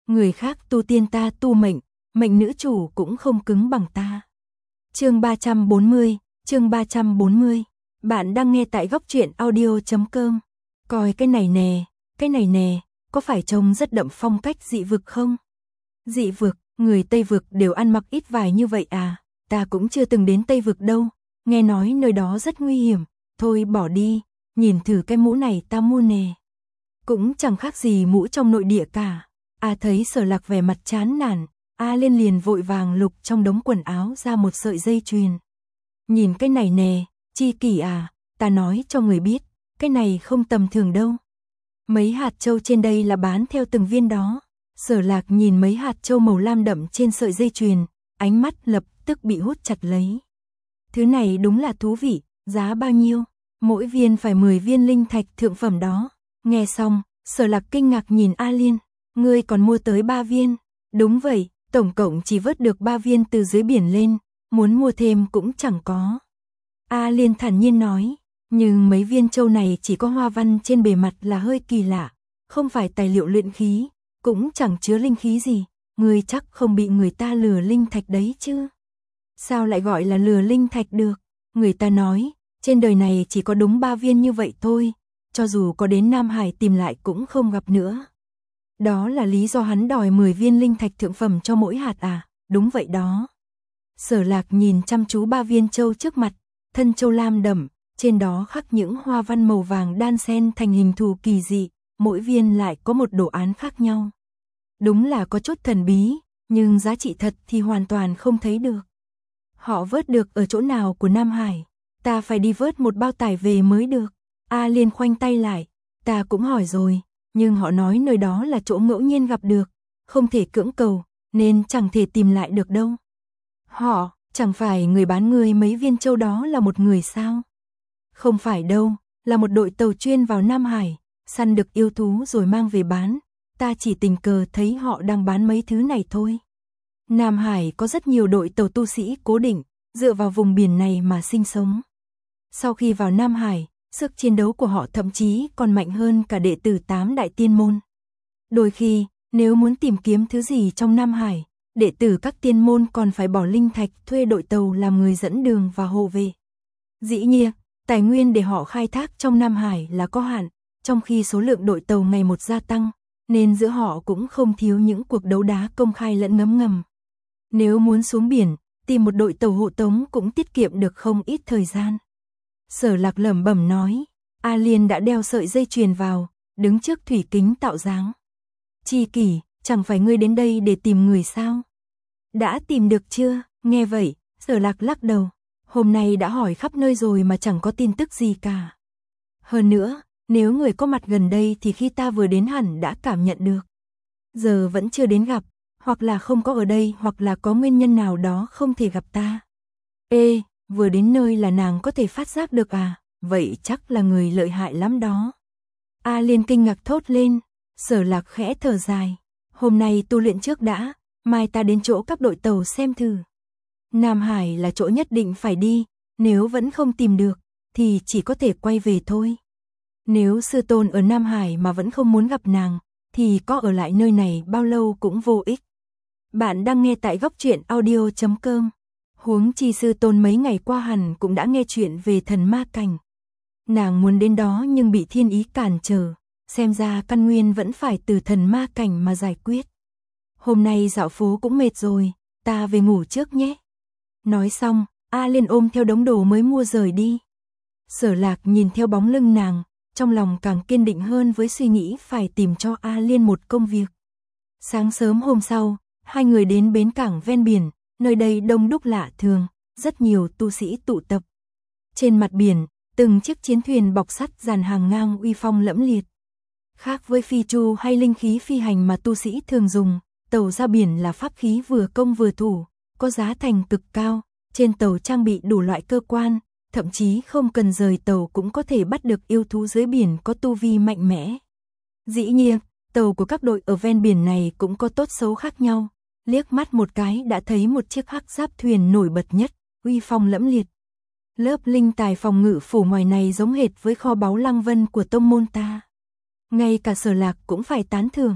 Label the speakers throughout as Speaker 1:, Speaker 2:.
Speaker 1: người khác tu tiên ta tu mệnh, mệnh nữ chủ cũng không cứng bằng ta. Chương 340, chương 340. Bạn đang nghe tại góc truyện audio.com. Coi cái này nè, có phải trông rất đậm phong cách dị vực không? Dị vực, người Tây vực đều ăn mặc ít vải như vậy à? Ta cũng chưa từng đến Tây vực đâu, nghe nói nơi đó rất nguy hiểm, thôi bỏ đi, nhìn thử cái mũ này ta mua nè. Cũng chẳng khác gì mũ trong nội địa cả. Thấy Sở Lạc vẻ mặt chán nản, Liên liền vội vàng lục trong đống quần áo ra một sợi dây chuyền. Nhìn cái này nè, Chi Kỷ à, ta nói cho người biết, cái này không tầm thường đâu. Mấy hạt châu trên đây là bán theo từng viên đó. Sở Lạc nhìn mấy hạt châu màu lam đậm trên sợi dây chuyền, ánh mắt lập tức bị hút chặt lấy. Thứ này đúng là thú vị, giá bao nhiêu? Mỗi viên phải 10 viên linh thạch thượng phẩm đó. Nghe xong, Sở Lạc kinh ngạc nhìn A Liên, ngươi còn mua tới 3 viên? Đúng vậy, tổng cộng chỉ vớt được 3 viên từ dưới biển lên, muốn mua thêm cũng chẳng có. A Liên thản nhiên nói, nhưng mấy viên châu này chỉ có hoa văn trên bề mặt là hơi kỳ lạ, không phải tài liệu luyện khí, cũng chẳng chứa linh khí gì, ngươi chắc không bị người ta lừa linh thạch đấy chứ? Sao lại gọi là lừa linh thạch được? Người ta nói, trên đời này chỉ có đúng 3 viên như vậy thôi, cho dù có đến Nam Hải tìm lại cũng không gặp nữa. Đó là lý do hắn đòi 10 viên linh thạch thượng phẩm cho mỗi hạt à? Đúng vậy đó. Sở Lạc nhìn chăm chú 3 viên châu trước mặt, thân châu lam đậm, trên đó khắc những hoa văn màu vàng đan xen thành hình thù kỳ dị, mỗi viên lại có một đồ án khác nhau. Đúng là có chút thần bí, nhưng giá trị thật thì hoàn toàn không thấy được. Họ vớt được ở chỗ nào của Nam Hải? Ta phải đi vớt một bao tải về mới được. A Liên khoanh tay lại, ta cũng hỏi rồi, nhưng họ nói nơi đó là chỗ ngẫu nhiên gặp được, không thể cưỡng cầu, nên chẳng thể tìm lại được đâu. Họ, chẳng phải người bán ngươi mấy viên châu đó là một người sao? Không phải đâu, là một đội tàu chuyên vào Nam Hải, săn được yêu thú rồi mang về bán, ta chỉ tình cờ thấy họ đang bán mấy thứ này thôi. Nam Hải có rất nhiều đội tàu tu sĩ cố định, dựa vào vùng biển này mà sinh sống. Sau khi vào Nam Hải, sức chiến đấu của họ thậm chí còn mạnh hơn cả đệ tử 8 đại tiên môn. Đôi khi, nếu muốn tìm kiếm thứ gì trong Nam Hải, đệ tử các tiên môn còn phải bỏ linh thạch thuê đội tàu làm người dẫn đường và hộ vệ. Dĩ nhiên, tài nguyên để họ khai thác trong Nam Hải là có hạn, trong khi số lượng đội tàu ngày một gia tăng, nên giữa họ cũng không thiếu những cuộc đấu đá công khai lẫn ngấm ngầm. Nếu muốn xuống biển, tìm một đội tàu hộ tống cũng tiết kiệm được không ít thời gian. Sở Lạc lẩm bẩm nói, A Liên đã đeo sợi dây chuyền vào, đứng trước thủy kính tạo dáng. Chi Kỷ, chẳng phải ngươi đến đây để tìm người sao? Đã tìm được chưa? Nghe vậy, Sở Lạc lắc đầu, hôm nay đã hỏi khắp nơi rồi mà chẳng có tin tức gì cả. Hơn nữa, nếu người có mặt gần đây thì khi ta vừa đến hẳn đã cảm nhận được. Giờ vẫn chưa đến gặp, hoặc là không có ở đây hoặc là có nguyên nhân nào đó không thể gặp ta. Vừa đến nơi là nàng có thể phát giác được à? Vậy chắc là người lợi hại lắm đó. A Liên kinh ngạc thốt lên, Sở Lạc khẽ thở dài. Hôm nay tu luyện trước đã, mai ta đến chỗ các đội tàu xem thử. Nam Hải là chỗ nhất định phải đi, nếu vẫn không tìm được, thì chỉ có thể quay về thôi. Nếu sư tôn ở Nam Hải mà vẫn không muốn gặp nàng, thì có ở lại nơi này bao lâu cũng vô ích. Bạn đang nghe tại góc truyện audio.com. Huống chi sư tôn mấy ngày qua hẳn cũng đã nghe chuyện về thần ma cảnh. Nàng muốn đến đó nhưng bị thiên ý cản trở, xem ra căn nguyên vẫn phải từ thần ma cảnh mà giải quyết. Hôm nay dạo phố cũng mệt rồi, ta về ngủ trước nhé. Nói xong, A Liên ôm theo đống đồ mới mua rời đi. Sở Lạc nhìn theo bóng lưng nàng, trong lòng càng kiên định hơn với suy nghĩ phải tìm cho A Liên một công việc. Sáng sớm hôm sau, hai người đến bến cảng ven biển, nơi đây đông đúc lạ thường, rất nhiều tu sĩ tụ tập. Trên mặt biển, từng chiếc chiến thuyền bọc sắt dàn hàng ngang uy phong lẫm liệt. Khác với phi chu hay linh khí phi hành mà tu sĩ thường dùng, tàu ra biển là pháp khí vừa công vừa thủ, có giá thành cực cao, trên tàu trang bị đủ loại cơ quan, thậm chí không cần rời tàu cũng có thể bắt được yêu thú dưới biển có tu vi mạnh mẽ. Dĩ nhiên, tàu của các đội ở ven biển này cũng có tốt xấu khác nhau, liếc mắt một cái đã thấy một chiếc hắc giáp thuyền nổi bật nhất, uy phong lẫm liệt. Lớp linh tài phòng ngự phủ ngoài này giống hệt với kho báu Lăng Vân của tông môn ta. Ngay cả Sở Lạc cũng phải tán thưởng,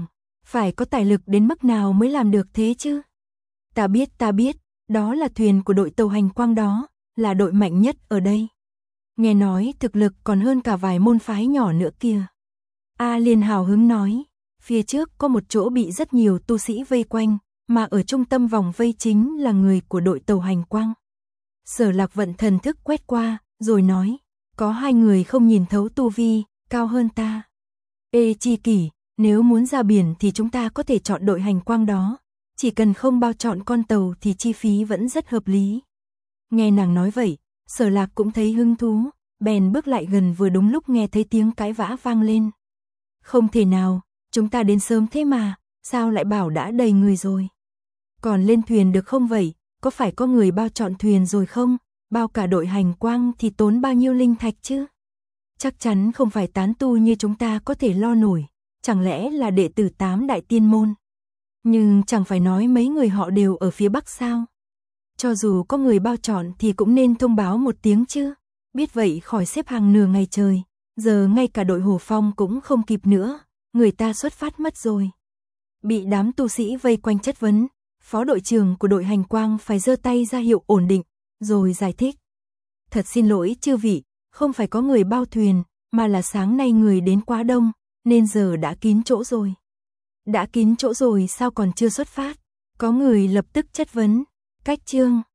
Speaker 1: Phải có tài lực đến mức nào mới làm được thế chứ? Ta biết, đó là thuyền của đội tàu hành quang đó, là đội mạnh nhất ở đây. Nghe nói thực lực còn hơn cả vài môn phái nhỏ nữa kìa. A Liên hào hứng nói, phía trước có một chỗ bị rất nhiều tu sĩ vây quanh, mà ở trung tâm vòng vây chính là người của đội tàu hành quang. Sở Lạc vận thần thức quét qua, rồi nói, có 2 người không nhìn thấu tu vi, cao hơn ta. Ê Chi Kỷ, nếu muốn ra biển thì chúng ta có thể chọn đội hành quang đó, chỉ cần không bao chọn con tàu thì chi phí vẫn rất hợp lý. Nghe nàng nói vậy, Sở Lạc cũng thấy hứng thú, bèn bước lại gần vừa đúng lúc nghe thấy tiếng cãi vã vang lên. Không thể nào, chúng ta đến sớm thế mà, sao lại bảo đã đầy người rồi? Còn lên thuyền được không vậy, có phải có người bao chọn thuyền rồi không? Bao cả đội hành quang thì tốn bao nhiêu linh thạch chứ? Chắc chắn không phải tán tu như chúng ta có thể lo nổi, chẳng lẽ là đệ tử 8 đại tiên môn? Nhưng chẳng phải nói mấy người họ đều ở phía Bắc sao? Cho dù có người bao chọn thì cũng nên thông báo một tiếng chứ, biết vậy khỏi xếp hàng nửa ngày trời, giờ ngay cả đội Hồ Phong cũng không kịp nữa, người ta xuất phát mất rồi. Bị đám tu sĩ vây quanh chất vấn, phó đội trưởng của đội hành quang phải giơ tay ra hiệu ổn định, rồi giải thích. Thật xin lỗi chư vị, không phải có người bao thuyền, mà là sáng nay người đến quá đông, nên giờ đã kín chỗ rồi. Đã kín chỗ rồi sao còn chưa xuất phát? Có người lập tức chất vấn, cách chương.